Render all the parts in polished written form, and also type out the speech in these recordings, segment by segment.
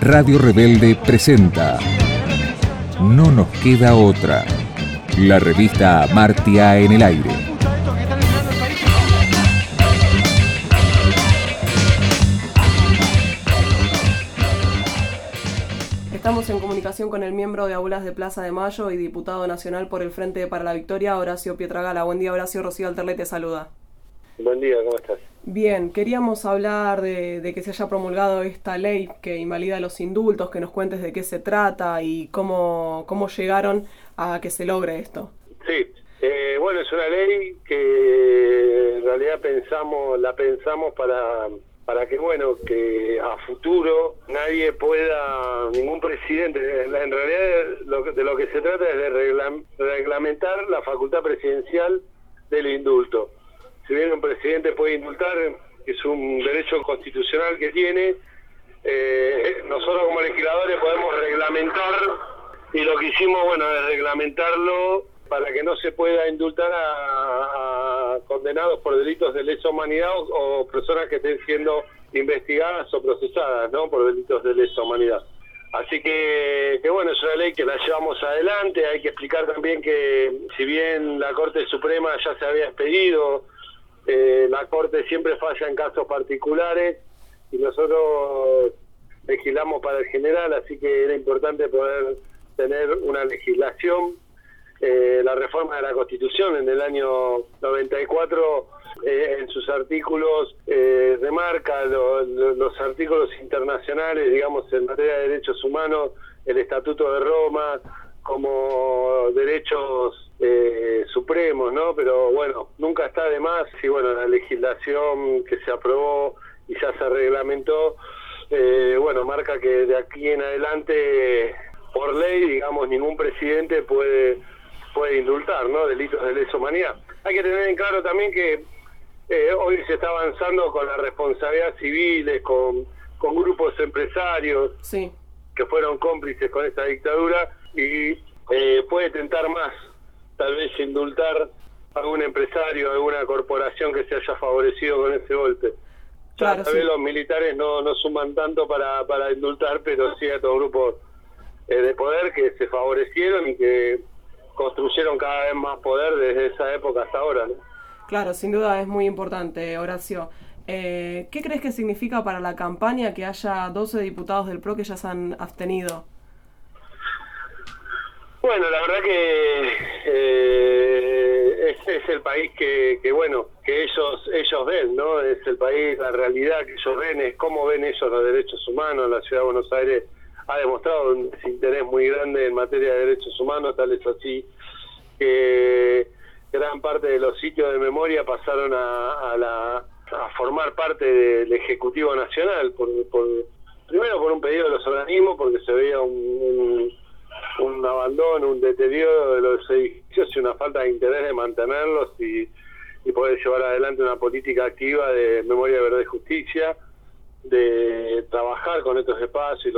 Radio Rebelde presenta No nos queda otra. La revista Amartya en el aire. Estamos en comunicación con el miembro de Aulas de Plaza de Mayo y diputado nacional por el Frente para la Victoria, Horacio Pietragala. Buen día, Horacio. Rocío Alterle te saluda. Buen día, ¿cómo estás? Bien, queríamos hablar de que se haya promulgado esta ley que invalida los indultos, que nos cuentes de qué se trata y cómo llegaron a que se logre esto. Sí, bueno, es una ley que en realidad la pensamos para que, bueno, que a futuro nadie pueda, ningún presidente, en realidad de lo que se trata es de reglamentar la facultad presidencial del indulto. Si bien un presidente puede indultar, es un derecho constitucional que tiene, nosotros como legisladores podemos reglamentar, y lo que hicimos, bueno, es reglamentarlo para que no se pueda indultar a condenados por delitos de lesa humanidad o personas que estén siendo investigadas o procesadas, ¿no?, por delitos de lesa humanidad. Así que bueno, es una ley que la llevamos adelante. Hay que explicar también que si bien la Corte Suprema ya se había expedido, la Corte siempre falla en casos particulares y nosotros legislamos para el general, así que era importante poder tener una legislación. La reforma de la Constitución en el año 94, en sus artículos, remarca los artículos internacionales, digamos, en materia de derechos humanos, el Estatuto de Roma, como derechos supremos, ¿no? Pero bueno, nunca está de más. Y bueno, la legislación que se aprobó y ya se reglamentó, bueno, marca que de aquí en adelante, por ley, digamos, ningún presidente puede indultar, ¿no?, delitos de lesa humanidad. Hay que tener en claro también que hoy se está avanzando con la responsabilidad civiles, con grupos empresarios, sí, que fueron cómplices con esta dictadura, y puede tentar más, tal vez, indultar a algún empresario, a alguna corporación que se haya favorecido con ese golpe. Claro, tal vez sí. Los militares no suman tanto para indultar, pero sí a estos grupos de poder que se favorecieron y que construyeron cada vez más poder desde esa época hasta ahora, ¿no? Claro, sin duda es muy importante, Horacio. ¿Qué crees que significa para la campaña que haya 12 diputados del PRO que ya se han abstenido? Bueno, la verdad que es el país que bueno, que ellos ven, ¿no? Es el país, la realidad que ellos ven, es cómo ven ellos los derechos humanos. La Ciudad de Buenos Aires ha demostrado un desinterés muy grande en materia de derechos humanos, tal es así que gran parte de los sitios de memoria pasaron a formar parte del Ejecutivo Nacional, primero por un pedido de los organismos, porque se veía un abandono, un deterioro de los edificios y una falta de interés de mantenerlos y poder llevar adelante una política activa de memoria, verdad y justicia, de trabajar con estos espacios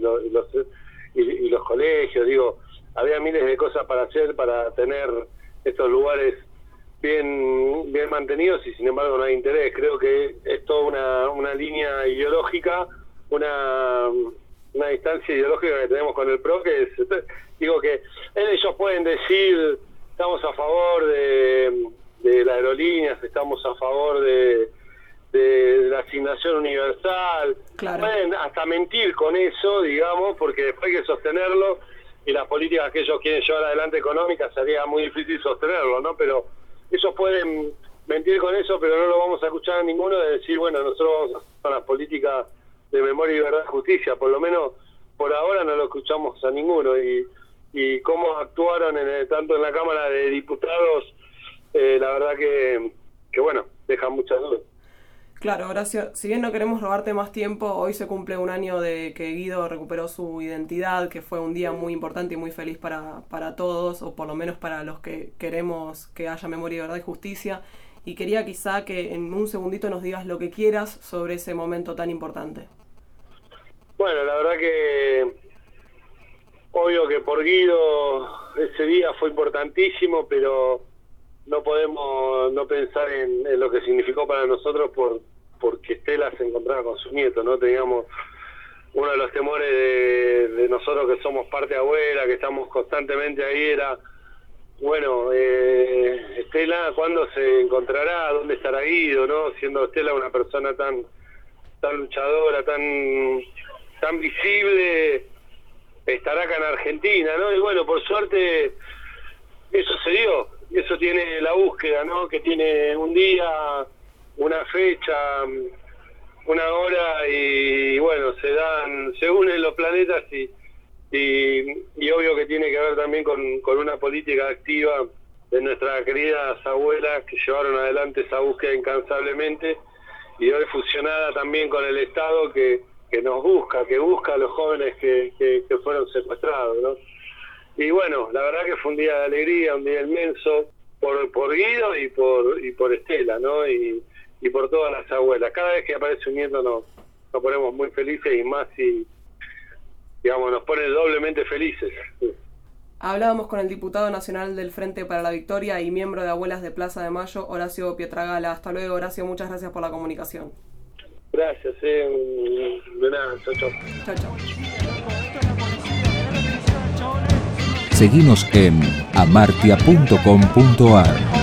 y los colegios. Digo, había miles de cosas para hacer para tener estos lugares bien mantenidos y sin embargo no hay interés. Creo que es toda una línea ideológica, una distancia ideológica que tenemos con el PRO, que digo que ellos pueden decir estamos a favor de las aerolíneas, estamos a favor de la asignación universal, Claro. Pueden hasta mentir con eso, digamos, porque después hay que sostenerlo y las políticas que ellos quieren llevar adelante económicas sería muy difícil sostenerlo, ¿no? Pero ellos pueden mentir con eso, pero no lo vamos a escuchar a ninguno de decir, bueno, nosotros vamos a hacer las políticas de memoria y verdad y justicia. Por lo menos por ahora no lo escuchamos a ninguno, y cómo actuaron tanto en la Cámara de Diputados, la verdad que bueno, dejan muchas dudas. Claro, Horacio, si bien no queremos robarte más tiempo, hoy se cumple un año de que Guido recuperó su identidad, que fue un día muy importante y muy feliz para todos, o por lo menos para los que queremos que haya memoria, verdad y justicia, y quería quizá que en un segundito nos digas lo que quieras sobre ese momento tan importante. Bueno, la verdad que obvio que por Guido ese día fue importantísimo, pero no podemos no pensar en lo que significó para nosotros porque Estela se encontraba con su nieto, ¿no? Teníamos uno de los temores de nosotros que somos parte abuela, que estamos constantemente ahí, era, bueno, Estela, ¿cuándo se encontrará? ¿Dónde estará Guido? ¿No? Siendo Estela una persona tan luchadora, tan visible, estará acá en Argentina, ¿no? Y bueno, por suerte eso se dio, eso tiene la búsqueda, ¿no? Que tiene un día, una fecha, una hora, y bueno, se unen los planetas y obvio que tiene que ver también con una política activa de nuestras queridas abuelas que llevaron adelante esa búsqueda incansablemente, y hoy fusionada también con el Estado que nos busca, que busca a los jóvenes que fueron secuestrados, ¿no? Y bueno, la verdad que fue un día de alegría, un día inmenso, por Guido y por Estela, ¿no? Y por todas las abuelas. Cada vez que aparece un nieto nos ponemos muy felices, y más si, digamos, nos pone doblemente felices. Hablábamos con el diputado nacional del Frente para la Victoria y miembro de Abuelas de Plaza de Mayo, Horacio Pietragala. Hasta luego, Horacio, muchas gracias por la comunicación. Gracias, de nada, chau, chau. Chau, chau. Seguinos en amartia.com.ar.